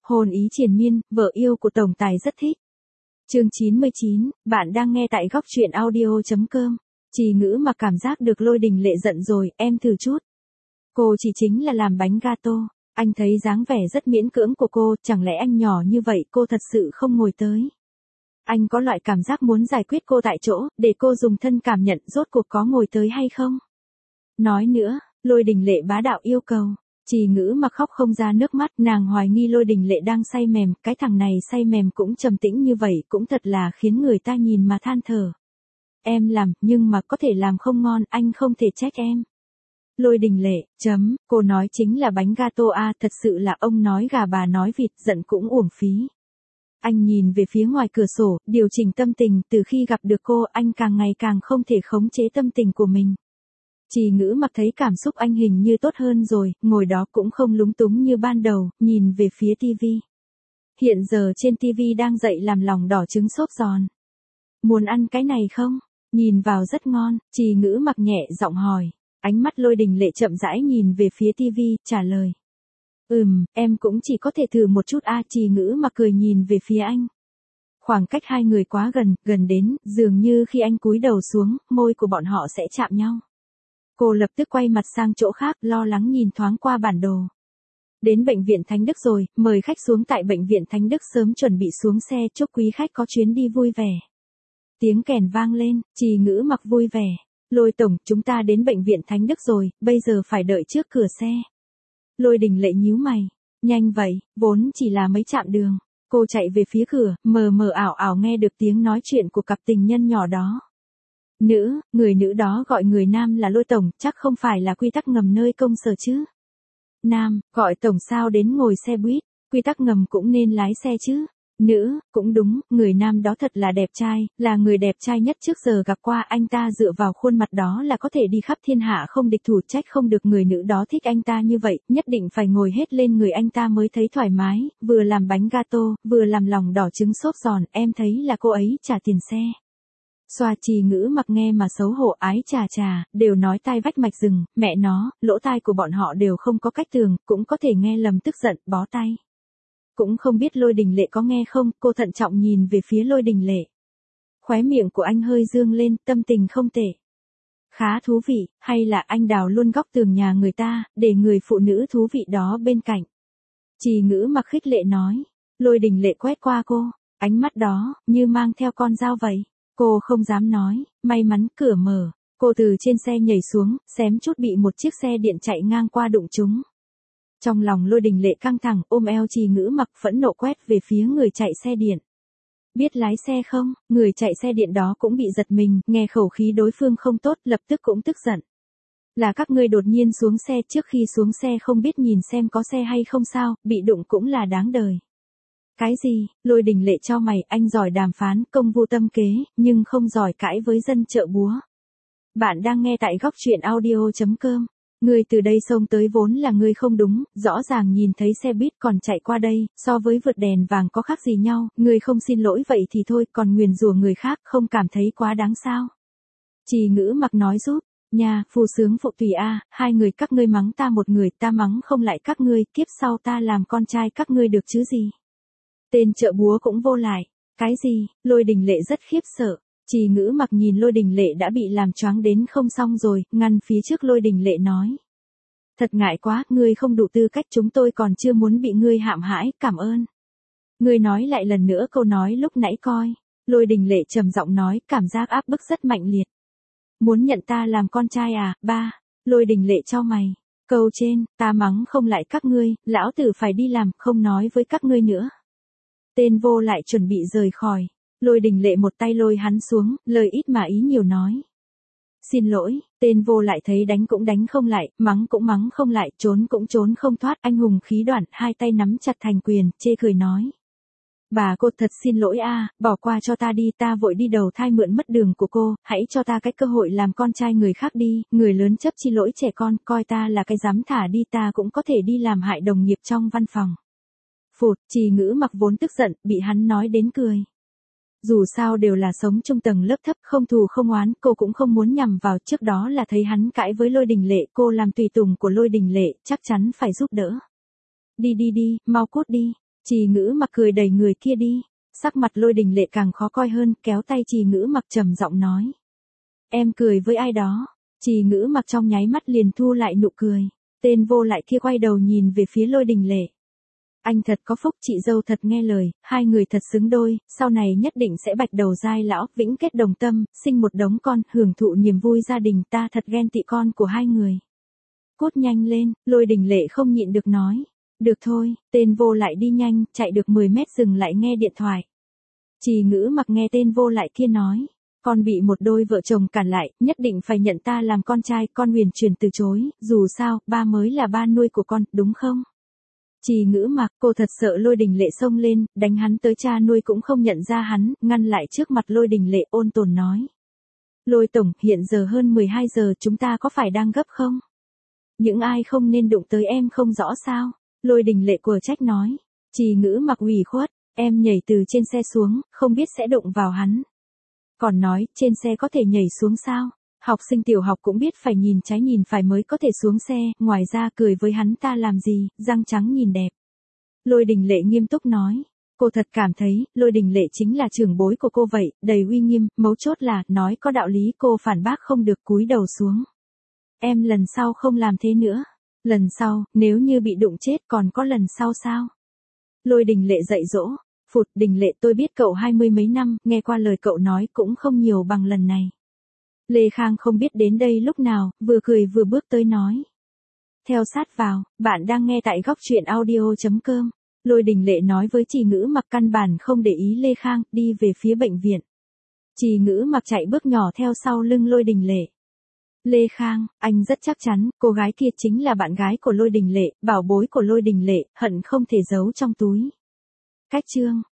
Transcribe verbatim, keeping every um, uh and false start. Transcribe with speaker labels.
Speaker 1: Hồn ý triền miên, vợ yêu của tổng tài rất thích. Chương chín mươi chín, bạn đang nghe tại góc truyện audio chấm com. Trì Ngữ Mặc cảm giác được Lôi Đình Lệ giận rồi, em thử chút. Cô chỉ chính là làm bánh gato. Anh thấy dáng vẻ rất miễn cưỡng của cô, chẳng lẽ anh nhỏ như vậy cô thật sự không ngồi tới. Anh có loại cảm giác muốn giải quyết cô tại chỗ, để cô dùng thân cảm nhận rốt cuộc có ngồi tới hay không. Nói nữa, Lôi Đình Lệ bá đạo yêu cầu. Trì Ngữ Mặc khóc không ra nước mắt, nàng hoài nghi Lôi Đình Lệ đang say mềm, cái thằng này say mềm cũng trầm tĩnh như vậy cũng thật là khiến người ta nhìn mà than thở. Em làm, nhưng mà có thể làm không ngon, anh không thể trách em. Lôi Đình Lệ, chấm, cô nói chính là bánh gato à, thật sự là ông nói gà bà nói vịt, giận cũng uổng phí. Anh nhìn về phía ngoài cửa sổ, điều chỉnh tâm tình, từ khi gặp được cô, anh càng ngày càng không thể khống chế tâm tình của mình. Trì Ngữ Mặc thấy cảm xúc anh hình như tốt hơn rồi, ngồi đó cũng không lúng túng như ban đầu, nhìn về phía tivi. Hiện giờ trên tivi đang dậy làm lòng đỏ trứng xốp giòn. Muốn ăn cái này không? Nhìn vào rất ngon, Trì Ngữ Mặc nhẹ giọng hỏi. Ánh mắt Lôi Đình Lệ chậm rãi nhìn về phía tivi, trả lời. Ừm, em cũng chỉ có thể thử một chút a à, Trì Ngữ Mặc cười nhìn về phía anh. Khoảng cách hai người quá gần, gần đến, dường như khi anh cúi đầu xuống, môi của bọn họ sẽ chạm nhau. Cô lập tức quay mặt sang chỗ khác, lo lắng nhìn thoáng qua bản đồ. Đến bệnh viện Thánh Đức rồi, mời khách xuống tại bệnh viện Thánh Đức sớm chuẩn bị xuống xe, chúc quý khách có chuyến đi vui vẻ. Tiếng kèn vang lên, Trì Ngữ Mặc vui vẻ. Lôi tổng, chúng ta đến bệnh viện Thánh Đức rồi, bây giờ phải đợi trước cửa xe. Lôi Đình Lệ nhíu mày. Nhanh vậy, vốn chỉ là mấy chạm đường. Cô chạy về phía cửa, mờ mờ ảo ảo nghe được tiếng nói chuyện của cặp tình nhân nhỏ đó. Nữ, người nữ đó gọi người nam là Lôi tổng, chắc không phải là quy tắc ngầm nơi công sở chứ. Nam, gọi tổng sao đến ngồi xe buýt, quy tắc ngầm cũng nên lái xe chứ. Nữ, cũng đúng, người nam đó thật là đẹp trai, là người đẹp trai nhất trước giờ gặp qua, anh ta dựa vào khuôn mặt đó là có thể đi khắp thiên hạ không địch thủ, trách không được người nữ đó thích anh ta như vậy, nhất định phải ngồi hết lên người anh ta mới thấy thoải mái, vừa làm bánh gato, vừa làm lòng đỏ trứng xốp giòn, em thấy là cô ấy trả tiền xe. Xoa Trì Ngữ Mặc nghe mà xấu hổ, ái chà chà, đều nói tai vách mạch rừng, mẹ nó, lỗ tai của bọn họ đều không có cách thường, cũng có thể nghe lầm, tức giận, bó tay. Cũng không biết Lôi Đình Lệ có nghe không, cô thận trọng nhìn về phía Lôi Đình Lệ. Khóe miệng của anh hơi dương lên, tâm tình không tệ. Khá thú vị, hay là anh đào luôn góc tường nhà người ta, để người phụ nữ thú vị đó bên cạnh. Trì Ngữ Mặc khích lệ nói. Lôi Đình Lệ quét qua cô, ánh mắt đó, như mang theo con dao vậy. Cô không dám nói, may mắn cửa mở, cô từ trên xe nhảy xuống, xém chút bị một chiếc xe điện chạy ngang qua đụng trúng. Trong lòng Lôi Đình Lệ căng thẳng, ôm eo Trì Ngữ Mặc phẫn nộ quét về phía người chạy xe điện. Biết lái xe không, người chạy xe điện đó cũng bị giật mình, nghe khẩu khí đối phương không tốt, lập tức cũng tức giận. Là các ngươi đột nhiên xuống xe, trước khi xuống xe không biết nhìn xem có xe hay không sao, bị đụng cũng là đáng đời. Cái gì, Lôi Đình Lệ cho mày, anh giỏi đàm phán, công vu tâm kế, nhưng không giỏi cãi với dân chợ búa. Bạn đang nghe tại góc truyện audio chấm com. Ngươi từ đây xông tới vốn là ngươi không đúng, rõ ràng nhìn thấy xe buýt còn chạy qua đây, so với vượt đèn vàng có khác gì nhau, ngươi không xin lỗi vậy thì thôi, còn nguyền rủa người khác không cảm thấy quá đáng sao. Trì Ngữ Mặc nói giúp, nhà, phù sướng phụ tùy a, hai người các ngươi mắng ta một người, ta mắng không lại các ngươi, kiếp sau ta làm con trai các ngươi được chứ gì. Tên chợ búa cũng vô lại, cái gì, Lôi Đình Lệ rất khiếp sợ. Trì Ngữ Mặc nhìn Lôi Đình Lệ đã bị làm choáng đến không xong rồi, ngăn phía trước Lôi Đình Lệ nói. Thật ngại quá, ngươi không đủ tư cách, chúng tôi còn chưa muốn bị ngươi hãm hãi, cảm ơn. Ngươi nói lại lần nữa câu nói lúc nãy coi. Lôi Đình Lệ trầm giọng nói, cảm giác áp bức rất mạnh liệt. Muốn nhận ta làm con trai à, ba. Lôi Đình Lệ cho mày. Câu trên, ta mắng không lại các ngươi, lão tử phải đi làm, không nói với các ngươi nữa. Tên vô lại chuẩn bị rời khỏi. Lôi Đình Lệ một tay lôi hắn xuống, lời ít mà ý nhiều nói. Xin lỗi, tên vô lại thấy đánh cũng đánh không lại, mắng cũng mắng không lại, trốn cũng trốn không thoát, anh hùng khí đoạn, hai tay nắm chặt thành quyền, chê cười nói. Bà cô thật xin lỗi a, bỏ qua cho ta đi, ta vội đi đầu thai mượn mất đường của cô, hãy cho ta cái cơ hội làm con trai người khác đi, người lớn chấp chi lỗi trẻ con, coi ta là cái dám thả đi, ta cũng có thể đi làm hại đồng nghiệp trong văn phòng. Phụt, Trì Ngữ Mặc vốn tức giận, bị hắn nói đến cười. Dù sao đều là sống trung tầng lớp thấp, không thù không oán, cô cũng không muốn nhằm vào, trước đó là thấy hắn cãi với Lôi Đình Lệ, cô làm tùy tùng của Lôi Đình Lệ, chắc chắn phải giúp đỡ. Đi đi đi, mau cút đi. Trì Ngữ Mặc cười đẩy người kia đi, sắc mặt Lôi Đình Lệ càng khó coi hơn, kéo tay Trì Ngữ Mặc trầm giọng nói. Em cười với ai đó? Trì Ngữ Mặc trong nháy mắt liền thu lại nụ cười, tên vô lại kia quay đầu nhìn về phía Lôi Đình Lệ. Anh thật có phúc, chị dâu thật nghe lời, hai người thật xứng đôi, sau này nhất định sẽ bạch đầu giai lão, vĩnh kết đồng tâm, sinh một đống con, hưởng thụ niềm vui gia đình, ta thật ghen tị con của hai người. Cút nhanh lên, Lôi Đình Lệ không nhịn được nói. Được thôi, tên vô lại đi nhanh, chạy được mười mét dừng lại nghe điện thoại. Trì Ngữ Mặc nghe tên vô lại kia nói. Con bị một đôi vợ chồng cản lại, nhất định phải nhận ta làm con trai, con huyền truyền từ chối, dù sao, ba mới là ba nuôi của con, đúng không? Trì Ngữ Mặc, cô thật sợ Lôi Đình Lệ xông lên, đánh hắn tới cha nuôi cũng không nhận ra hắn, ngăn lại trước mặt Lôi Đình Lệ ôn tồn nói. Lôi tổng, hiện giờ hơn mười hai giờ, chúng ta có phải đang gấp không? Những ai không nên đụng tới em không rõ sao? Lôi Đình Lệ của trách nói. Trì Ngữ Mặc ủy khuất, em nhảy từ trên xe xuống, không biết sẽ đụng vào hắn. Còn nói, trên xe có thể nhảy xuống sao? Học sinh tiểu học cũng biết phải nhìn trái nhìn phải mới có thể xuống xe, ngoài ra cười với hắn ta làm gì, răng trắng nhìn đẹp. Lôi Đình Lệ nghiêm túc nói. Cô thật cảm thấy, Lôi Đình Lệ chính là trưởng bối của cô vậy, đầy uy nghiêm, mấu chốt là, nói có đạo lý cô phản bác không được, cúi đầu xuống. Em lần sau không làm thế nữa. Lần sau, nếu như bị đụng chết còn có lần sau sao? Lôi Đình Lệ dạy dỗ. Phụt, Đình Lệ, tôi biết cậu hai mươi mấy năm, nghe qua lời cậu nói cũng không nhiều bằng lần này. Lê Khang không biết đến đây lúc nào, vừa cười vừa bước tới nói. Theo sát vào, bạn đang nghe tại góc truyện audio.com. Lôi Đình Lệ nói với Trì Ngữ Mặc căn bản không để ý Lê Khang, đi về phía bệnh viện. Trì Ngữ Mặc chạy bước nhỏ theo sau lưng Lôi Đình Lệ. Lê Khang, anh rất chắc chắn, cô gái kia chính là bạn gái của Lôi Đình Lệ, bảo bối của Lôi Đình Lệ, hận không thể giấu trong túi. Cách chương.